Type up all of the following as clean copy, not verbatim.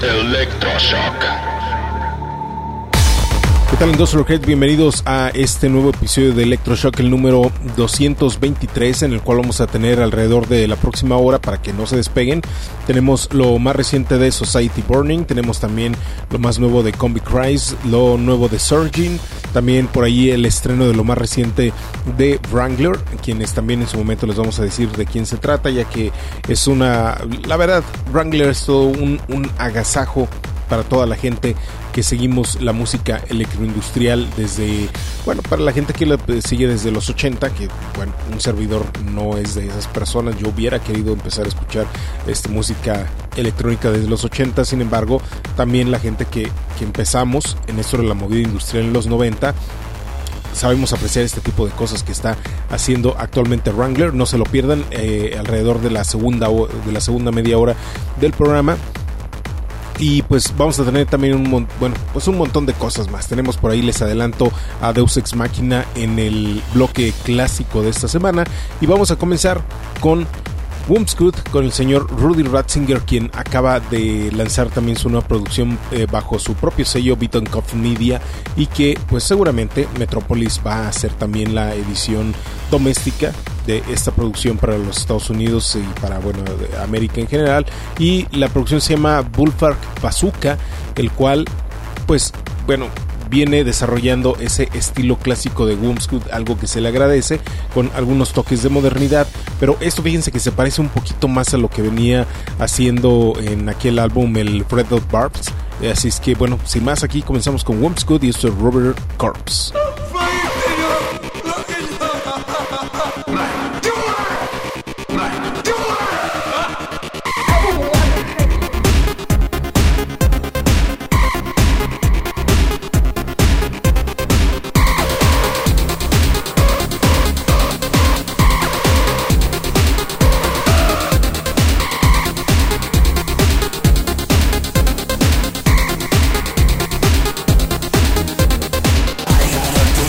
Electroshock. ¿Qué tal, Industrial Head? Bienvenidos a este nuevo episodio de Electroshock, el número 223, en el cual vamos a tener alrededor de la próxima hora, para que no se despeguen. Tenemos lo más reciente de Society Burning, tenemos también lo más nuevo de Combi Cries, lo nuevo de Surging, también por ahí el estreno de lo más reciente de Wrangler, quienes también en su momento les vamos a decir de quién se trata, ya que es la verdad, Wrangler es todo un agasajo para toda la gente que seguimos la música electroindustrial desde, para la gente que la sigue desde los 80, que un servidor no es de esas personas. Yo hubiera querido empezar a escuchar música electrónica desde los 80, sin embargo, también la gente que empezamos en esto de la movida industrial en los 90, sabemos apreciar este tipo de cosas que está haciendo actualmente Wrangler. No se lo pierdan, alrededor de la segunda media hora del programa. Y pues vamos a tener también un montón de cosas más. Tenemos por ahí, les adelanto, a Deus Ex Machina en el bloque clásico de esta semana. Y vamos a comenzar con Wumpscut, con el señor Rudy Ratzinger, quien acaba de lanzar también su nueva producción bajo su propio sello Beaton Cup Media, y que pues seguramente Metropolis va a hacer también la edición doméstica de esta producción para los Estados Unidos y para América en general. Y la producción se llama Bullfark Bazooka, el cual viene desarrollando ese estilo clásico de Wumpscut, algo que se le agradece, con algunos toques de modernidad, pero esto, fíjense que se parece un poquito más a lo que venía haciendo en aquel álbum, el Red Dot Barbs. Así es que sin más, aquí comenzamos con Wumpscut y esto es Rubber Corpse. I got a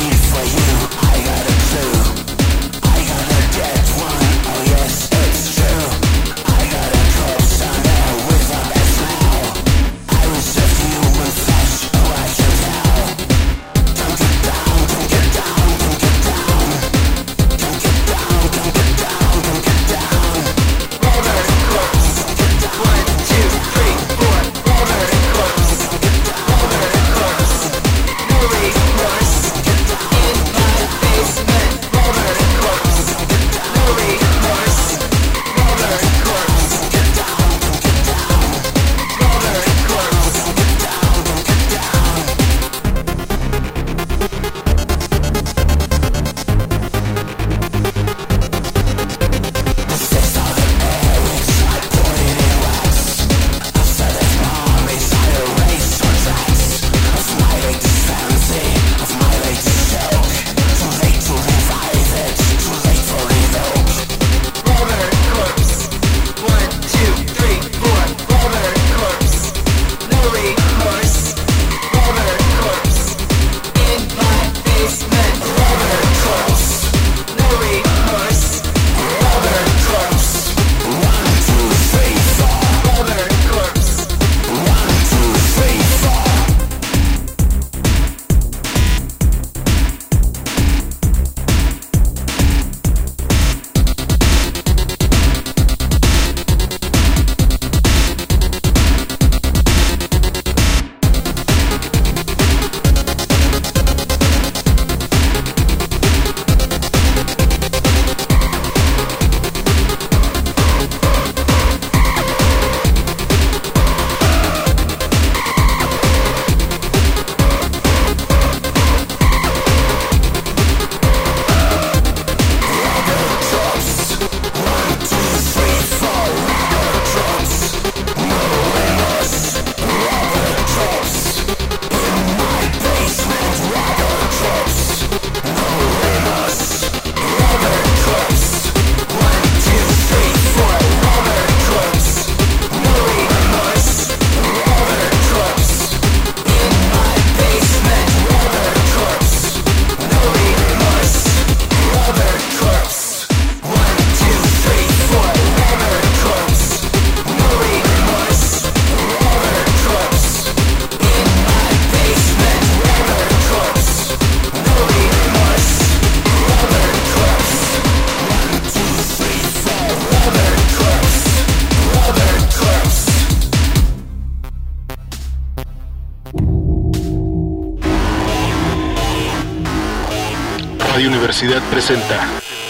Radio Universidad presenta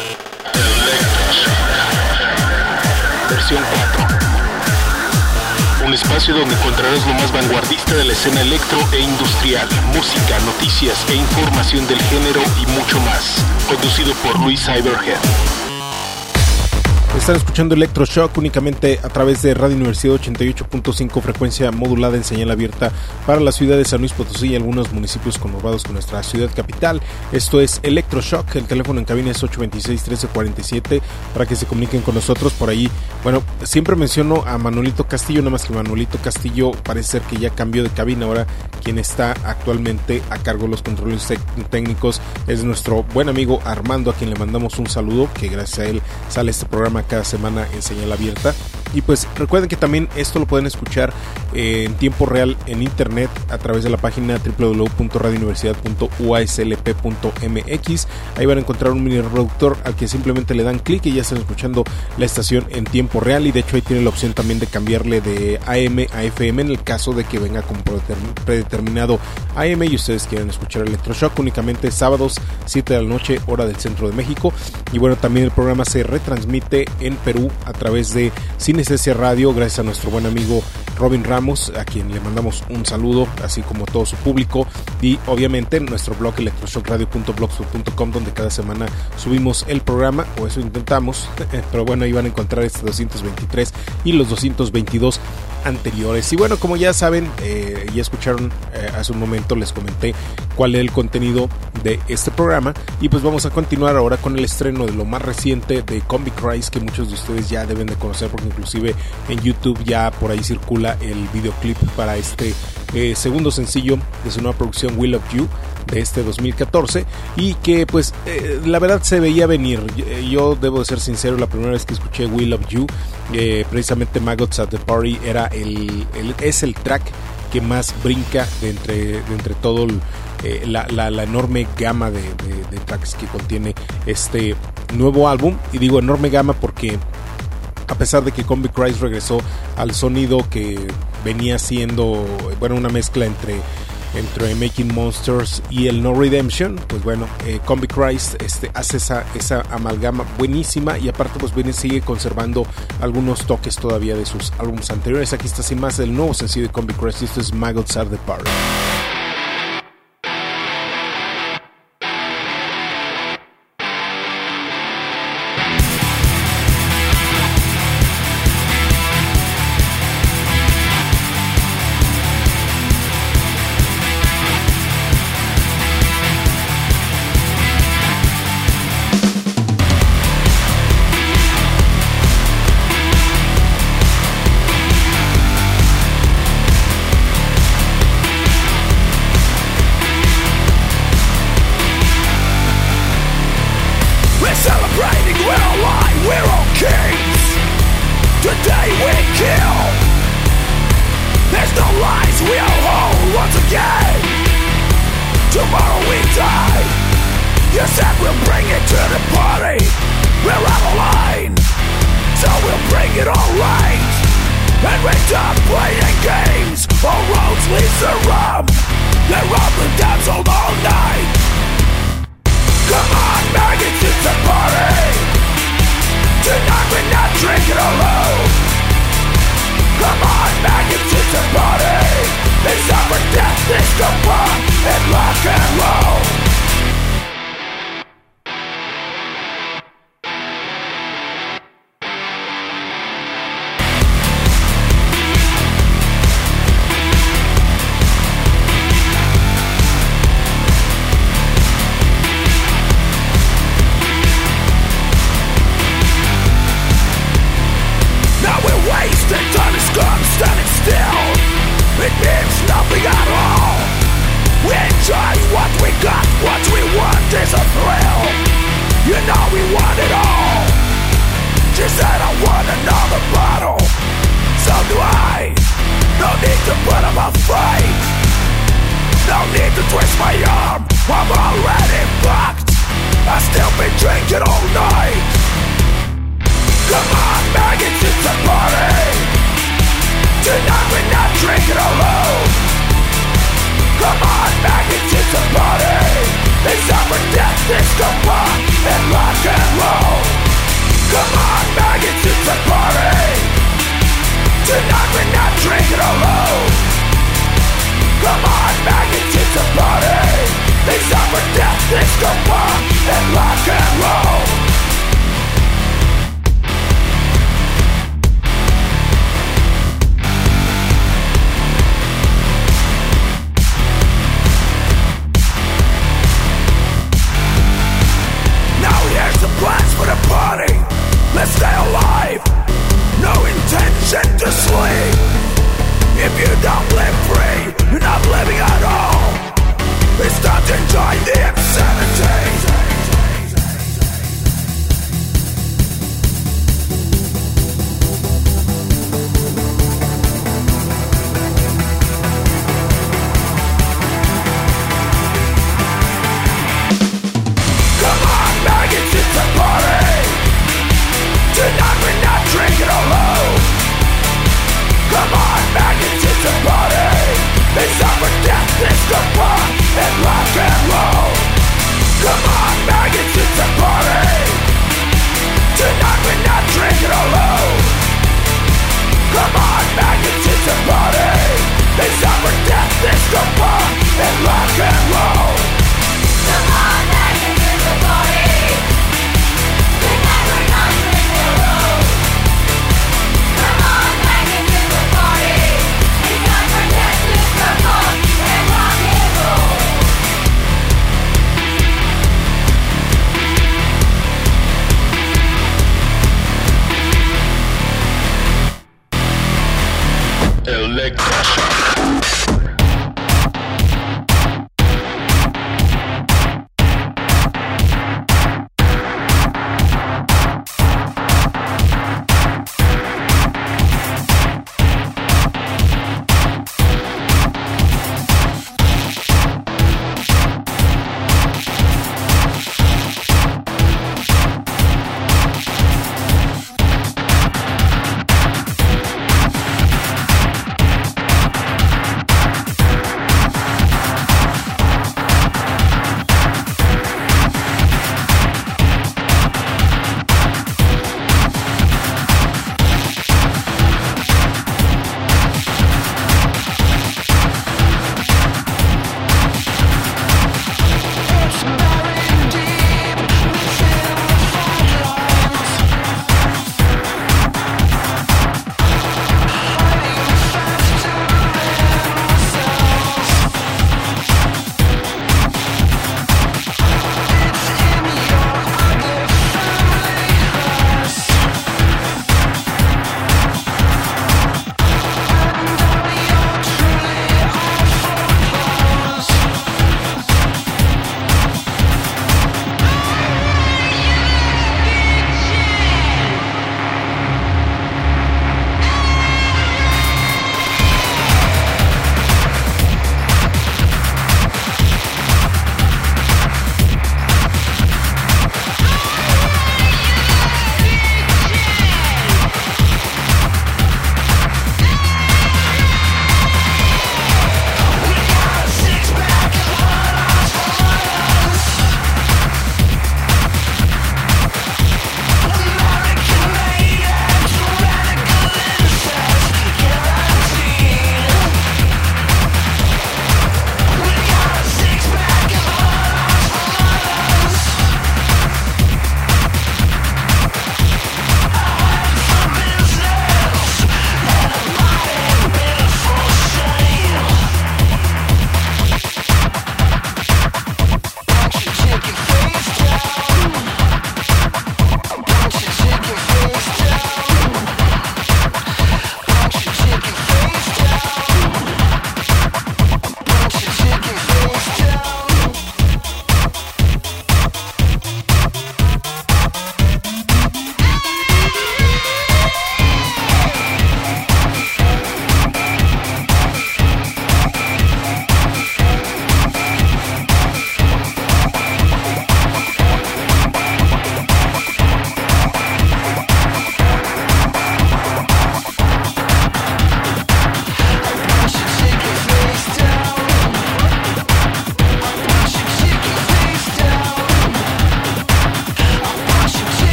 Versión 4. Un espacio donde encontrarás lo más vanguardista de la escena electro e industrial, música, noticias e información del género y mucho más. Conducido por Luis Cyberhead. Están escuchando Electroshock únicamente a través de Radio Universidad 88.5, frecuencia modulada en señal abierta para la ciudad de San Luis Potosí y algunos municipios conurbados con nuestra ciudad capital. Esto es Electroshock, el teléfono en cabina es 826-1347 para que se comuniquen con nosotros por ahí. Bueno, siempre menciono a Manuelito Castillo, nada más que Manuelito Castillo parece ser que ya cambió de cabina. Ahora quien está actualmente a cargo de los controles técnicos es nuestro buen amigo Armando, a quien le mandamos un saludo, que gracias a él sale este programa cada semana en señal abierta. Y pues recuerden que también esto lo pueden escuchar en tiempo real en internet a través de la página www.radiouniversidad.uaslp.mx. Ahí van a encontrar un mini reproductor al que simplemente le dan clic y ya están escuchando la estación en tiempo real. Y de hecho ahí tiene la opción también de cambiarle de AM a FM en el caso de que venga con predeterminado AM y ustedes quieran escuchar Electroshock únicamente sábados 7 de la noche hora del centro de México. Y bueno, también el programa se retransmite en Perú a través de Sinestesia Radio, gracias a nuestro buen amigo Robin Ramos, a quien le mandamos un saludo, así como todo su público, y obviamente nuestro blog electroshockradio.blogspot.com, donde cada semana subimos el programa, o eso intentamos, pero bueno, ahí van a encontrar este 223 y los 222 anteriores. Y bueno, como ya saben, ya escucharon hace un momento, les comenté cuál es el contenido de este programa, y pues vamos a continuar ahora con el estreno de lo más reciente de Combichrist, que muchos de ustedes ya deben de conocer porque inclusive en YouTube ya por ahí circula el videoclip para este segundo sencillo de su nueva producción Will of You de este 2014, y que pues la verdad se veía venir. Yo debo de ser sincero, la primera vez que escuché Will of You, precisamente Maggots at the Party es el track que más brinca de entre todo la enorme gama de tracks que contiene este nuevo álbum. Y digo enorme gama porque a pesar de que Combichrist regresó al sonido que venía siendo, bueno, una mezcla entre Making Monsters y el No Redemption, pues bueno, Combichrist hace esa amalgama buenísima, y aparte pues sigue conservando algunos toques todavía de sus álbumes anteriores. Aquí está sin más el nuevo sencillo de Combichrist, y esto es Maggots at the Party.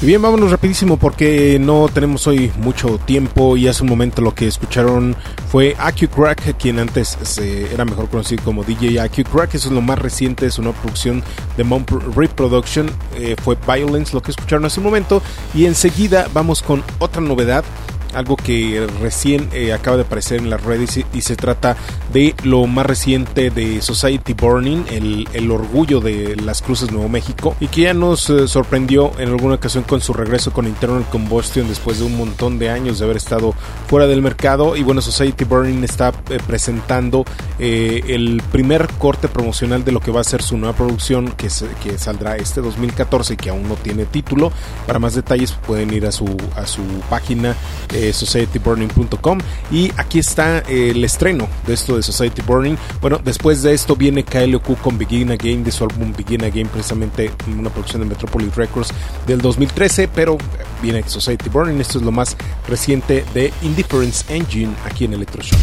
Bien, vámonos rapidísimo porque no tenemos hoy mucho tiempo y hace un momento lo que escucharon fue AQ Crack, quien antes era mejor conocido como DJ AQ Crack. Eso es lo más reciente, es una producción de Mount Reproduction, fue Violence lo que escucharon hace un momento, y enseguida vamos con otra novedad, algo que recién acaba de aparecer en las redes y se trata de lo más reciente de Society Burning, el orgullo de Las Cruces, Nuevo México, y que ya nos sorprendió en alguna ocasión con su regreso con Internal Combustion después de un montón de años de haber estado fuera del mercado. Y bueno, Society Burning está presentando el primer corte promocional de lo que va a ser su nueva producción que saldrá este 2014 y que aún no tiene título. Para más detalles pueden ir a su página societyburning.com, y aquí está el estreno de esto de Society Burning. Bueno, después de esto viene KLOQ con Begin Again, de su álbum Begin Again, precisamente una producción de Metropolis Records del 2013, pero viene Society Burning. Esto es lo más reciente de Indifference Engine aquí en Electroshock.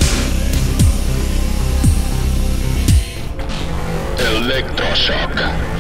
Electroshock.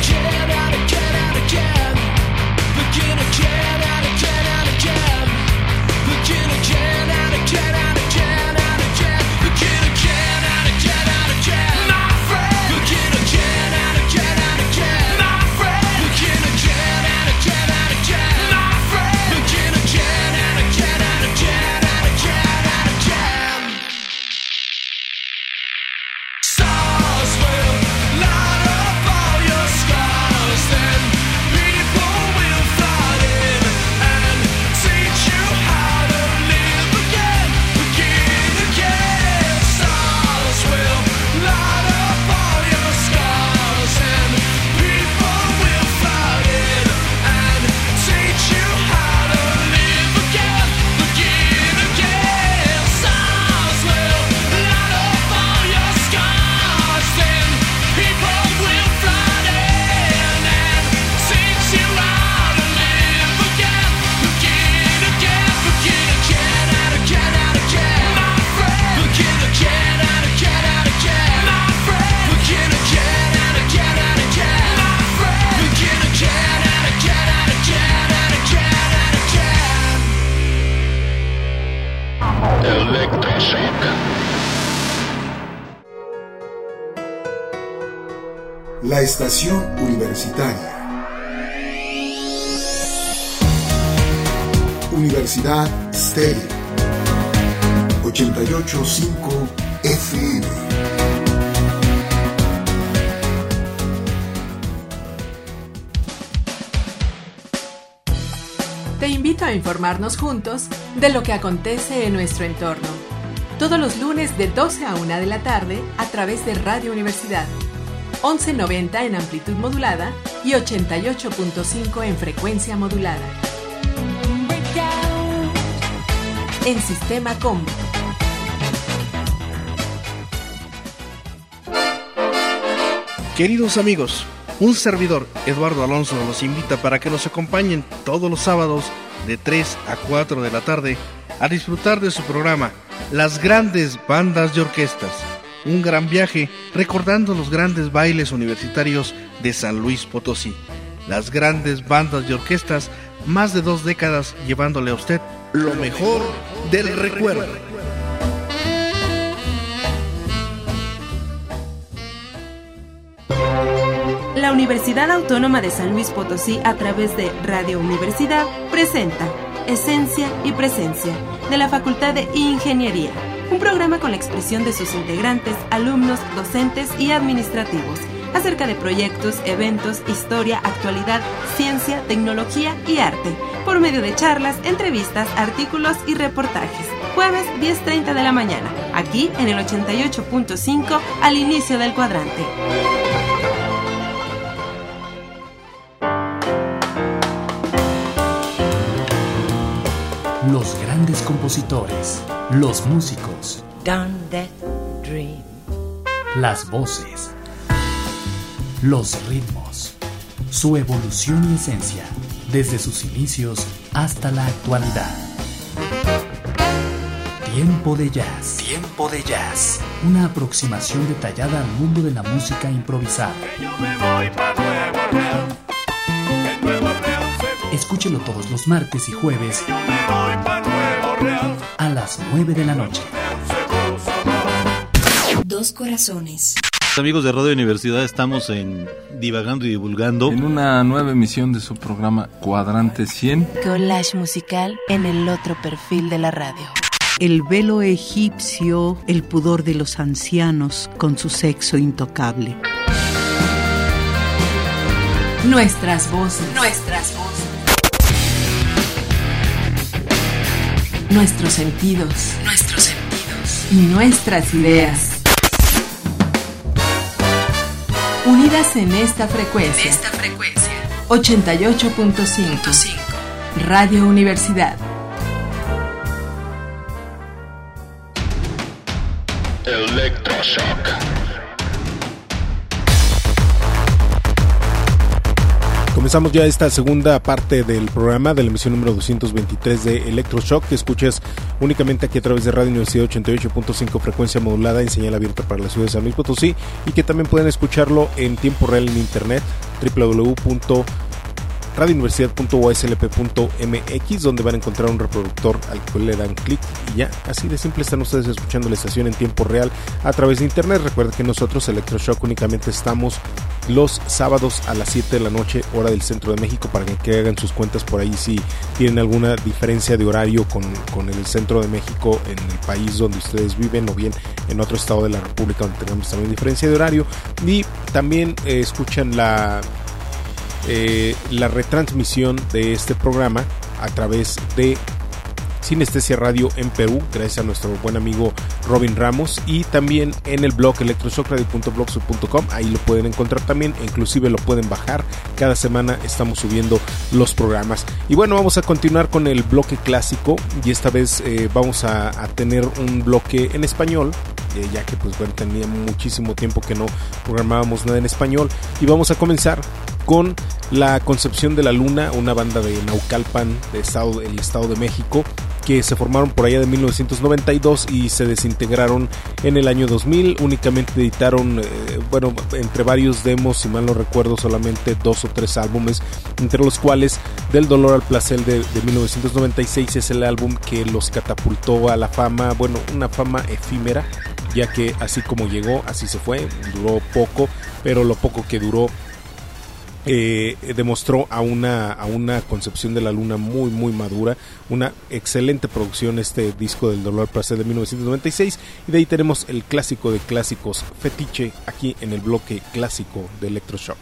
La estación universitaria. Universidad Stereo 88.5 FM. Te invito a informarnos juntos de lo que acontece en nuestro entorno. Todos los lunes de 12 a 1 de la tarde a través de Radio Universidad. 1190 en amplitud modulada y 88.5 en frecuencia modulada. En Sistema Combo. Queridos amigos, un servidor, Eduardo Alonso, los invita para que nos acompañen todos los sábados de 3 a 4 de la tarde a disfrutar de su programa Las Grandes Bandas de Orquestas. Un gran viaje recordando los grandes bailes universitarios de San Luis Potosí. Las grandes bandas de orquestas, más de 2 décadas llevándole a usted lo mejor del recuerdo. La Universidad Autónoma de San Luis Potosí, a través de Radio Universidad, presenta Esencia y Presencia, de la Facultad de Ingeniería. Un programa con la expresión de sus integrantes, alumnos, docentes y administrativos, acerca de proyectos, eventos, historia, actualidad, ciencia, tecnología y arte, por medio de charlas, entrevistas, artículos y reportajes. Jueves 10:30 de la mañana, aquí en el 88.5, al inicio del cuadrante. Los grandes compositores, los músicos, las voces, los ritmos, su evolución y esencia, desde sus inicios hasta la actualidad. Tiempo de Jazz. Tiempo de Jazz. Una aproximación detallada al mundo de la música improvisada. Escúchelo todos los martes y jueves a las 9 de la noche. Dos corazones. Amigos de Radio Universidad, estamos en Divagando y Divulgando, en una nueva emisión de su programa Cuadrante 100. Collage musical en el otro perfil de la radio. El velo egipcio, el pudor de los ancianos con su sexo intocable. Nuestras voces. Nuestros sentidos. Y nuestras ideas. Unidas en esta frecuencia. 88.5. Radio Universidad. Electroshock. Comenzamos ya esta segunda parte del programa de la emisión número 223 de Electroshock, que escuchas únicamente aquí a través de Radio Universidad 88.5 frecuencia modulada en señal abierta para la ciudad de San Luis Potosí, y que también pueden escucharlo en tiempo real en internet www.radiouniversidad.uslp.mx, donde van a encontrar un reproductor al que le dan clic y ya, así de simple están ustedes escuchando la estación en tiempo real a través de internet. Recuerden que nosotros, Electroshock, únicamente estamos los sábados a las 7 de la noche, hora del centro de México, para que hagan sus cuentas por ahí si tienen alguna diferencia de horario con el centro de México en el país donde ustedes viven, o bien en otro estado de la República donde tengamos también diferencia de horario. Y también escuchan la retransmisión de este programa a través de Sinestesia Radio en Perú, gracias a nuestro buen amigo Robin Ramos, y también en el blog electroshockradio.blogspot.com. ahí lo pueden encontrar también, e inclusive lo pueden bajar. Cada semana estamos subiendo los programas. Y bueno, vamos a continuar con el bloque clásico, y esta vez vamos a tener un bloque en español, ya que pues bueno, tenía muchísimo tiempo que no programábamos nada en español, y vamos a comenzar con La Concepción de la Luna, una banda de Naucalpan, el Estado de México, que se formaron por allá de 1992 y se desintegraron en el año 2000. Únicamente editaron, entre varios demos, si mal no recuerdo, solamente 2 o 3 álbumes, entre los cuales Del Dolor al Placer de 1996 es el álbum que los catapultó a la fama, bueno, una fama efímera, ya que así como llegó, así se fue. Duró poco, pero lo poco que duró demostró a una concepción de la luna muy muy madura, una excelente producción este disco del Dolor al Placer de 1996, y de ahí tenemos el clásico de clásicos, Fetiche, aquí en el bloque clásico de Electroshock.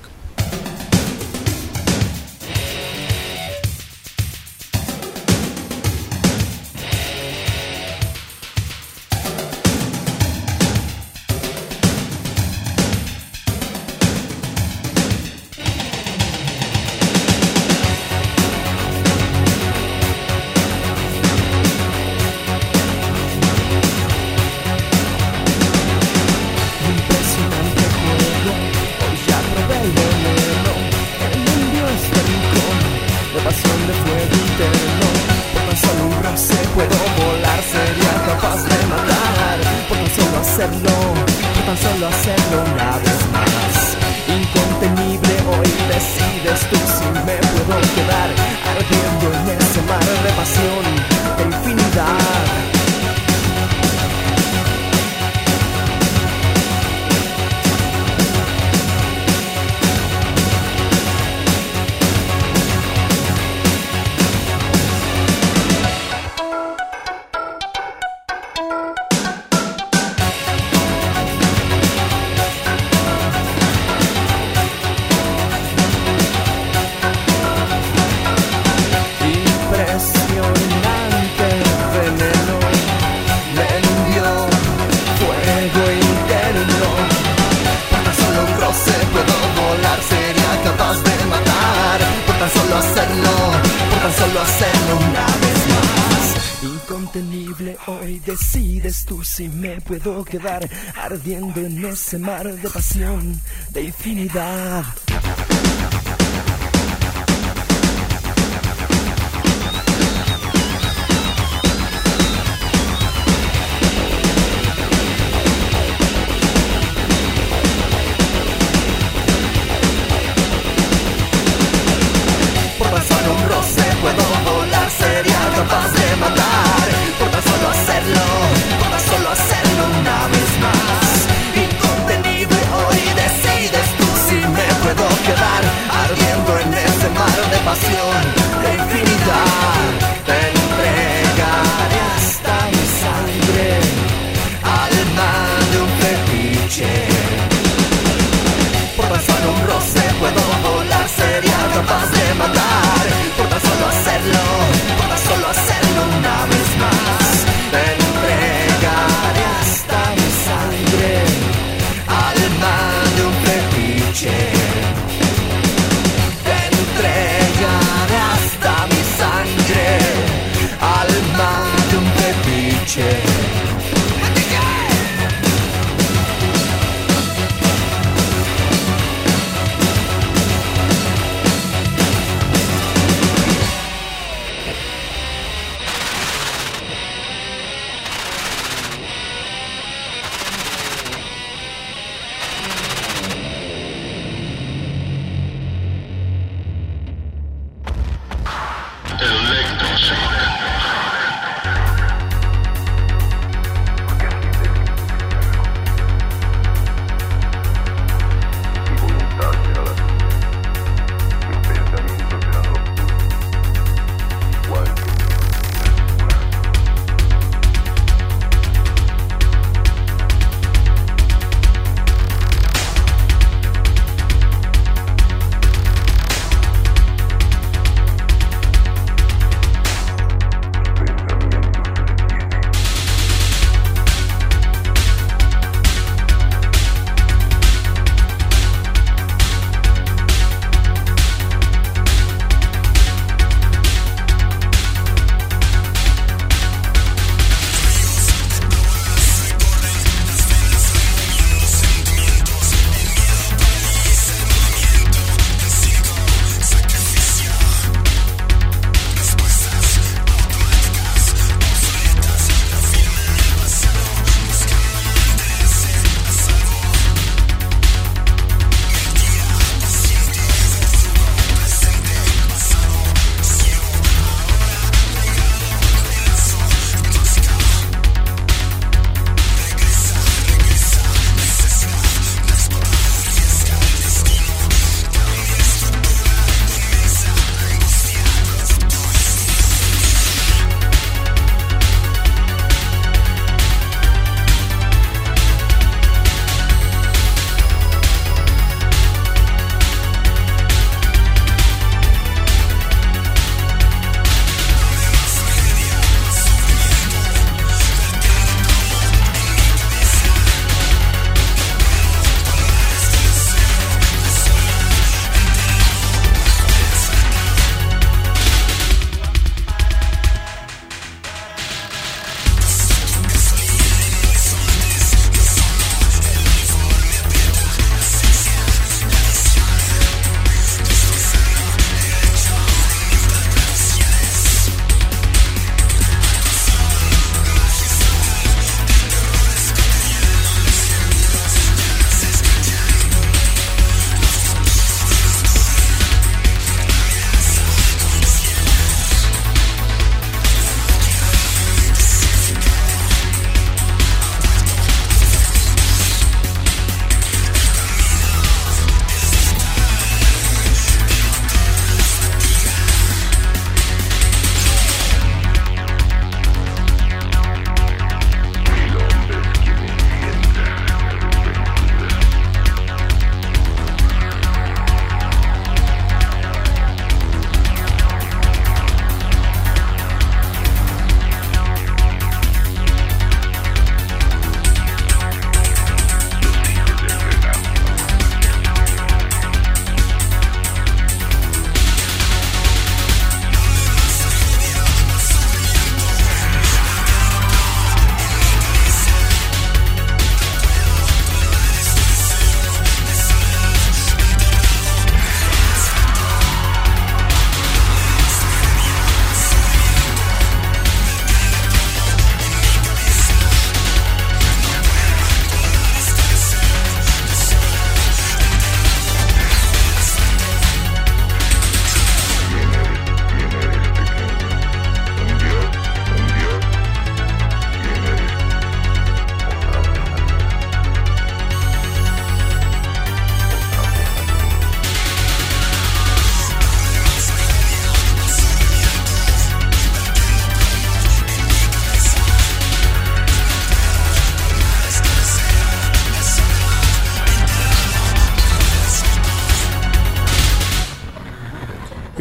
Si me puedo quedar ardiendo en ese mar de pasión, de infinidad. Por tan solo un roce puedo volar, sería capaz de matar. Por tan solo hacerlo, solo hacerlo una vez más. Incontenible, hoy decides tú si me puedo quedar ardiendo en ese mar de pasión, de infinidad. Te entregaré hasta mi sangre, alma de un fetiche. Por tan solo un roce puedo volar, sería capaz de matar. Por tan solo hacerlo, una vez más. Te entregaré hasta mi sangre, alma de un fetiche. Te entregaré hasta mi sangre,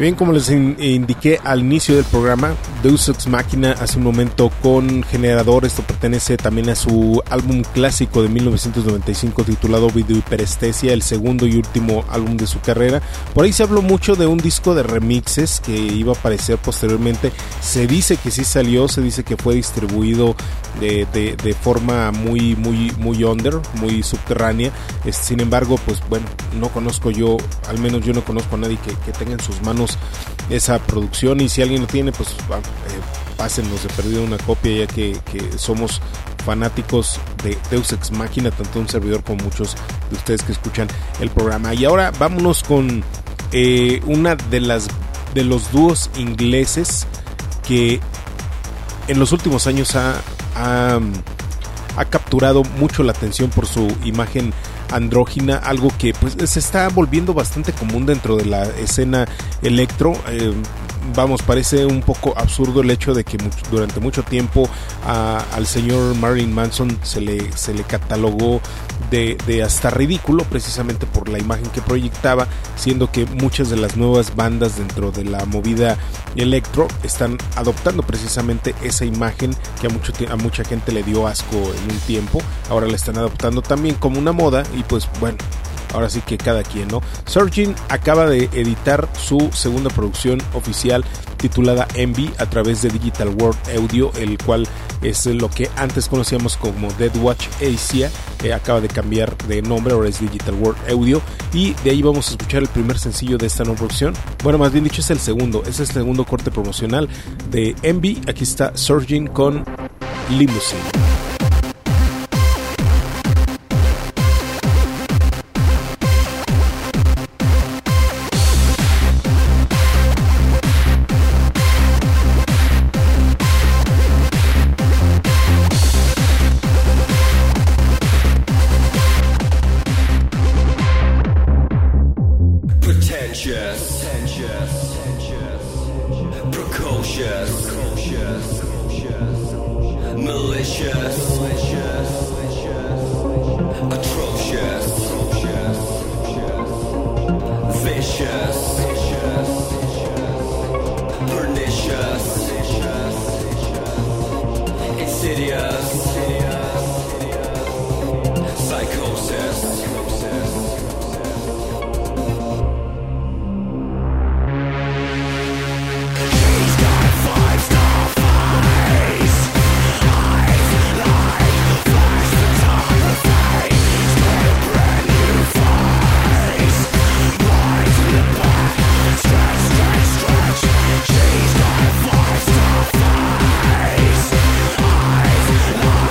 Bien, como les indiqué al inicio del programa, Deus Ex Machina hace un momento con Generador. Esto pertenece también a su álbum clásico de 1995 titulado Video Hiperestesia, el segundo y último álbum de su carrera. Por ahí se habló mucho de un disco de remixes que iba a aparecer posteriormente. Se dice que sí salió, se dice que fue distribuido de forma muy under, muy subterránea. Sin embargo, pues bueno, no conozco yo, al menos yo no conozco a nadie que tenga en sus manos esa producción, y si alguien lo tiene, pues pásennos de perdido una copia, ya que somos fanáticos de Deus Ex Machina, tanto un servidor como muchos de ustedes que escuchan el programa. Y ahora vámonos con una de los dúos ingleses que en los últimos años ha capturado mucho la atención por su imagen andrógina, algo que pues se está volviendo bastante común dentro de la escena electro. Parece un poco absurdo el hecho de que durante mucho tiempo al señor Marilyn Manson se le catalogó de hasta ridículo, precisamente por la imagen que proyectaba, siendo que muchas de las nuevas bandas dentro de la movida electro están adoptando precisamente esa imagen que a mucha gente le dio asco en un tiempo. Ahora la están adoptando también como una moda, y pues bueno, ahora sí que cada quien, ¿no? Surgeon acaba de editar su segunda producción oficial titulada Envy a través de Digital World Audio, el cual es lo que antes conocíamos como Dead Watch Asia. Acaba de cambiar de nombre, ahora es Digital World Audio, y de ahí vamos a escuchar el primer sencillo de esta nueva producción. Bueno, más bien dicho, es el segundo corte promocional de Envy. Aquí está Surgeon con Limousine. She's got 5-star face, eyes like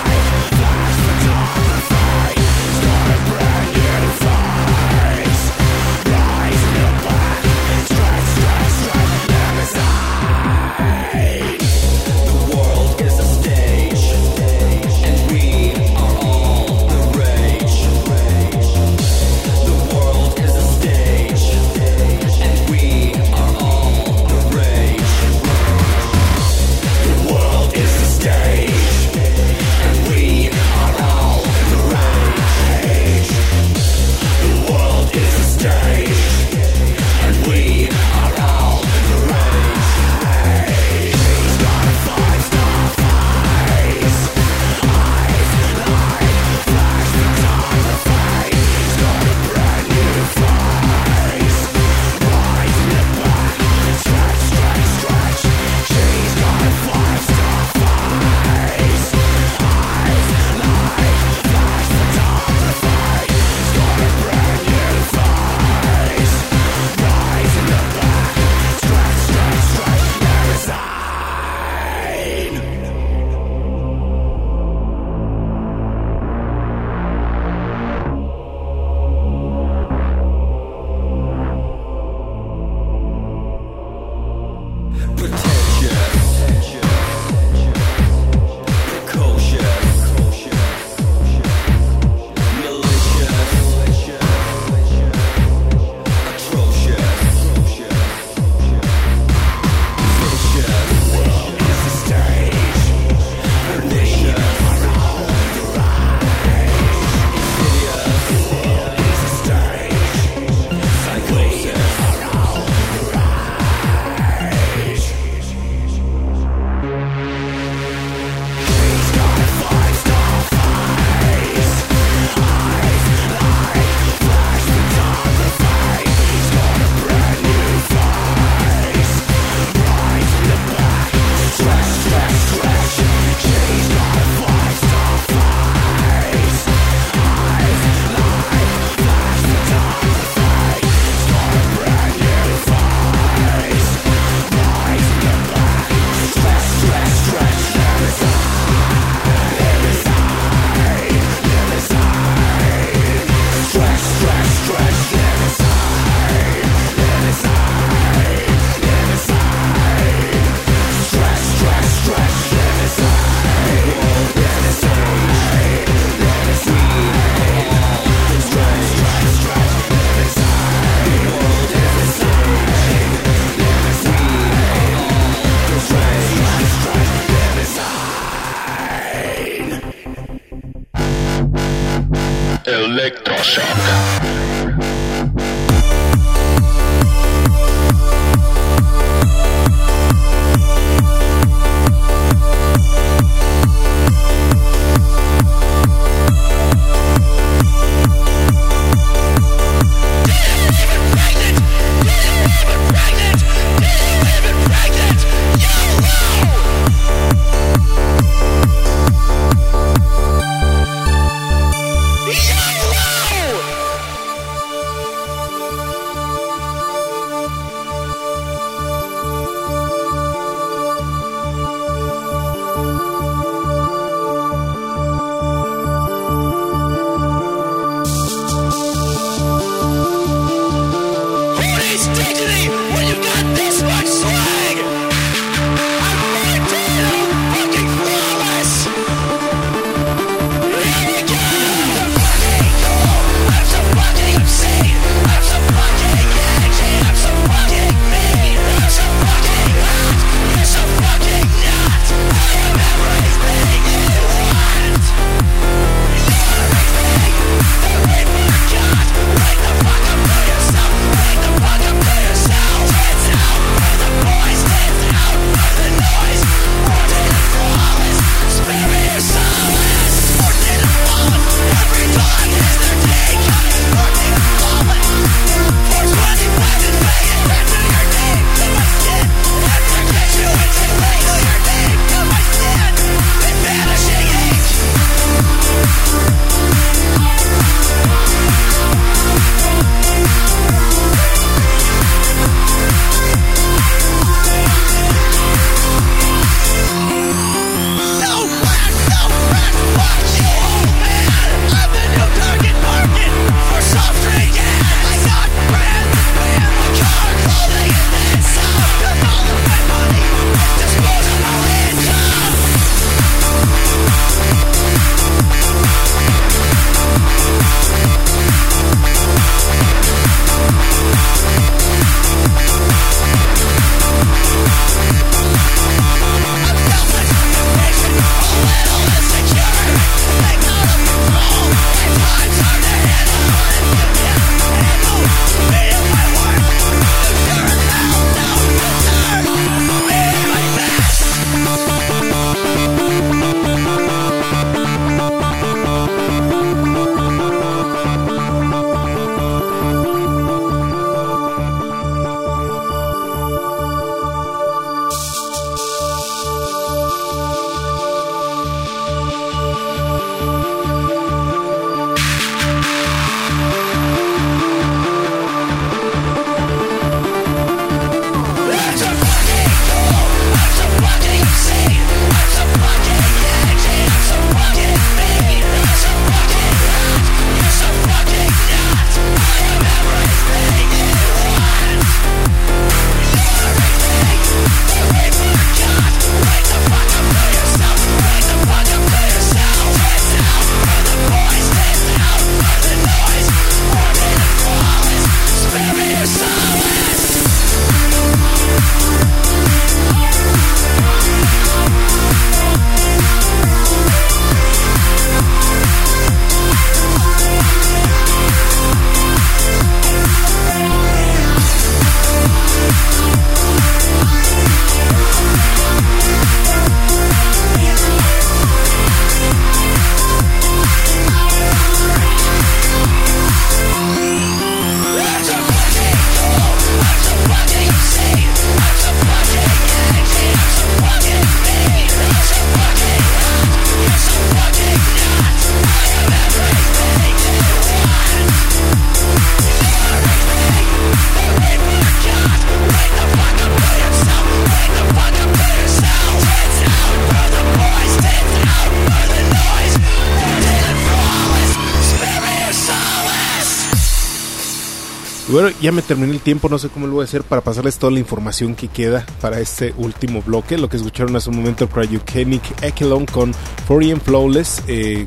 Bueno, ya me terminé el tiempo, no sé cómo lo voy a hacer para pasarles toda la información que queda para este último bloque. Lo que escucharon hace un momento, Cryogenic Echelon con Florian Flawless,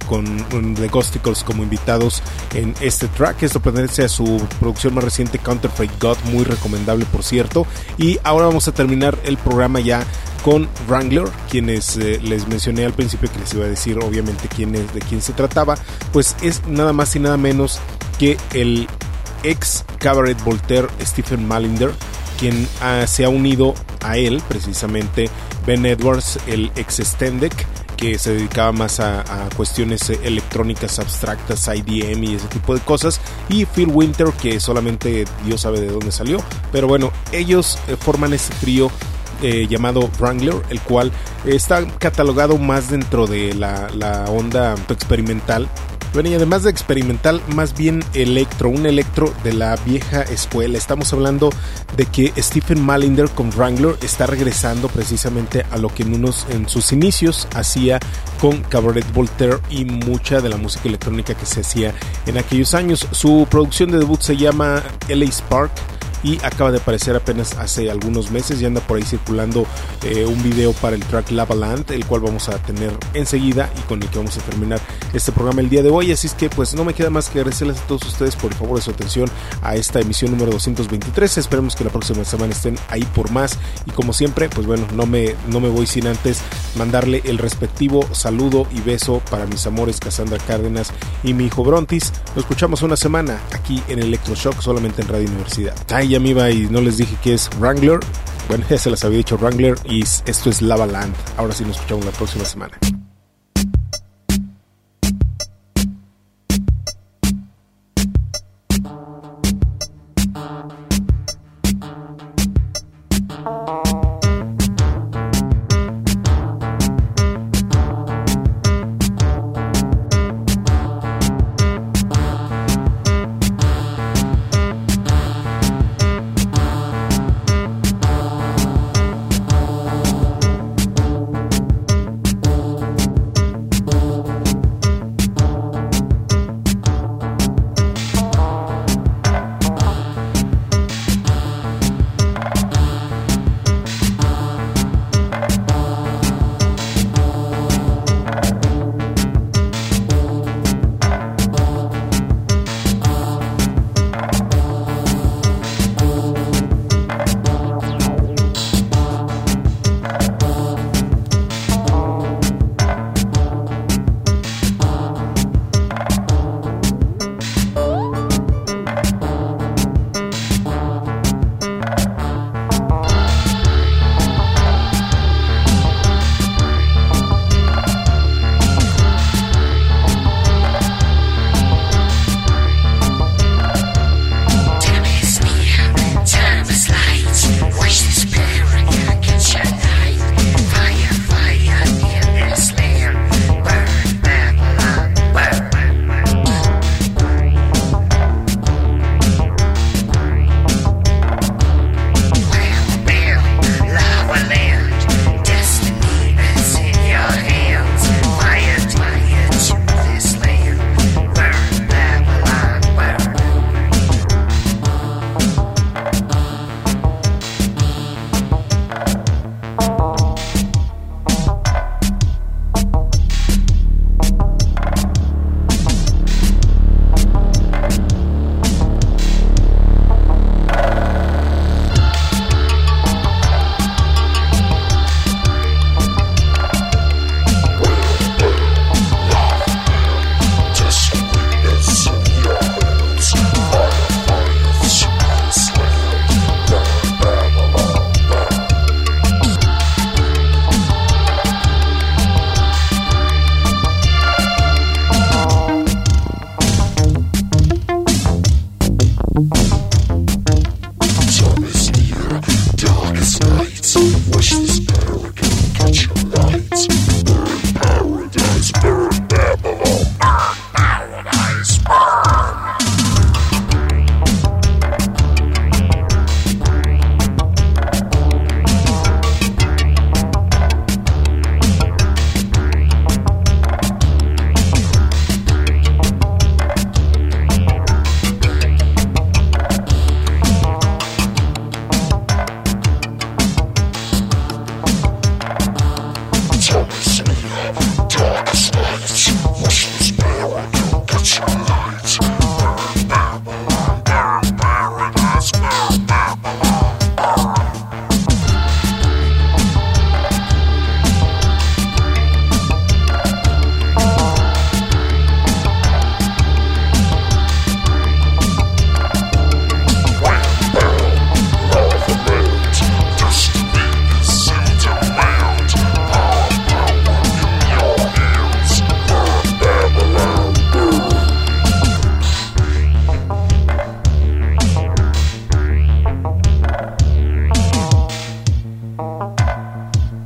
con The Ghosticles como invitados en este track. Esto pertenece a su producción más reciente, Counterfeit God, muy recomendable por cierto. Y ahora vamos a terminar el programa ya con Wrangler, quienes les mencioné al principio que les iba a decir obviamente de quién se trataba. Pues es nada más y nada menos que el ex Cabaret Voltaire Stephen Malinder, quien se ha unido a él, precisamente Ben Edwards, el ex Stendek, que se dedicaba más a cuestiones electrónicas abstractas, IDM y ese tipo de cosas, y Phil Winter, que solamente Dios sabe de dónde salió, pero bueno, ellos forman este trío llamado Wrangler, el cual está catalogado más dentro de la onda experimental. Bueno, y además de experimental, más bien un electro de la vieja escuela. Estamos hablando de que Stephen Malinder con Wrangler está regresando precisamente a lo que en sus inicios hacía con Cabaret Voltaire y mucha de la música electrónica que se hacía en aquellos años. Su producción de debut se llama LA Spark y acaba de aparecer apenas hace algunos meses, y anda por ahí circulando un video para el track Lava Land, el cual vamos a tener enseguida y con el que vamos a terminar este programa el día de hoy. Así es que pues no me queda más que agradecerles a todos ustedes por el favor de su atención a esta emisión número 223. Esperemos que la próxima semana estén ahí por más, y como siempre pues bueno, no me voy sin antes mandarle el respectivo saludo y beso para mis amores Cassandra Cárdenas y mi hijo Brontis. Nos escuchamos una semana aquí en Electroshock, solamente en Radio Universidad. Ya me iba y no les dije que es Wrangler. Bueno, ya se las había dicho, Wrangler, y esto es Lava Land. Ahora sí nos escuchamos la próxima semana.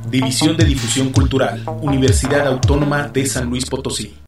División de Difusión Cultural, Universidad Autónoma de San Luis Potosí.